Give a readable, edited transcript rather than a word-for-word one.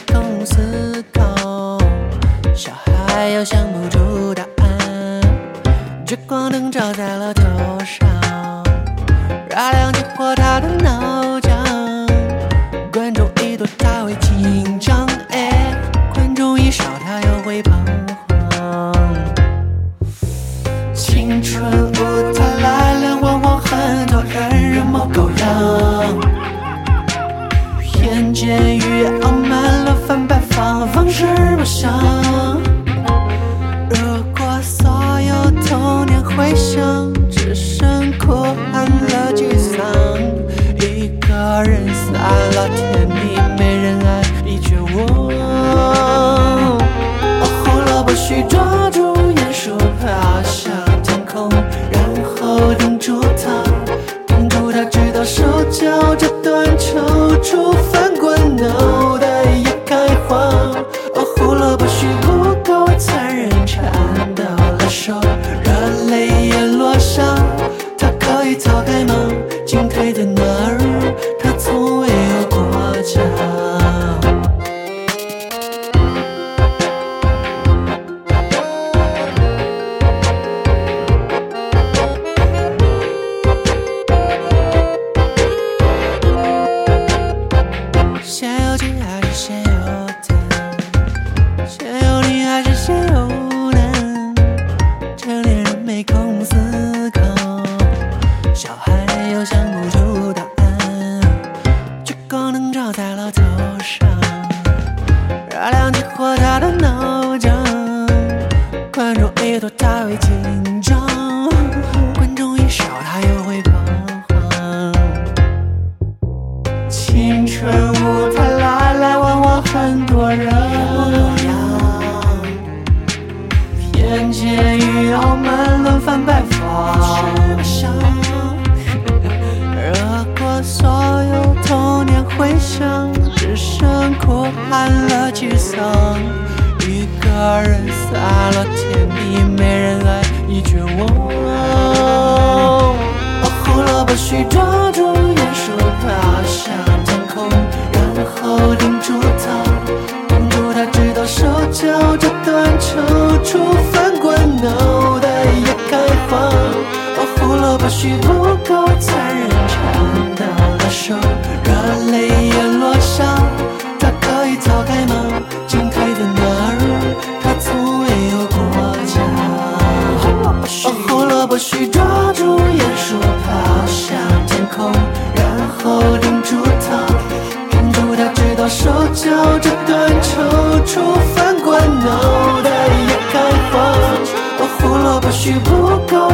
空思考，小孩又想不出答案，聚光灯照在了头上，燃亮激活他的脑浆，观众一多他会紧张，观众一少他又会彷徨。青春舞台来了，往往很多人人模狗样，偏见与傲慢了反白方式不详。如果所有童年回想只剩哭喊了沮丧，一个人散了天地没人爱已绝望。胡萝卜须抓住鼹鼠爬向天空，然后盯住它，盯住它直到手脚折断抽搐翻滚，脑袋也开花。胡萝卜须不够残忍，缠到了手，热泪也落下。它可以逃开吗？进退在哪儿？它从未有过家。先有鸡还是先有蛋？先有你还是先有男？成年人没空思考，小孩又想不出答案，聚光灯照在了头上，热量激活他的脑浆，观众一多他会紧张，观众一少他又会彷徨。青春舞台来来往往很多人，偏见与傲慢轮番摆放。如果所有童年回想只剩哭喊了沮丧，一个人散了天地没人爱已绝望。胡萝卜须抓住鼹鼠爬向天空，然后盯住它，盯住它直到手脚折断抽搐翻滚，脑袋也开花。胡萝卜须不够残忍，缠到了手，热泪也落下。它可以逃开吗？进退在哪儿？它从未有过家。胡萝卜须抓住鼹鼠爬向天空，然后盯住它，盯住它直到手脚折断抽搐翻滚，脑袋也开花。胡萝卜须不够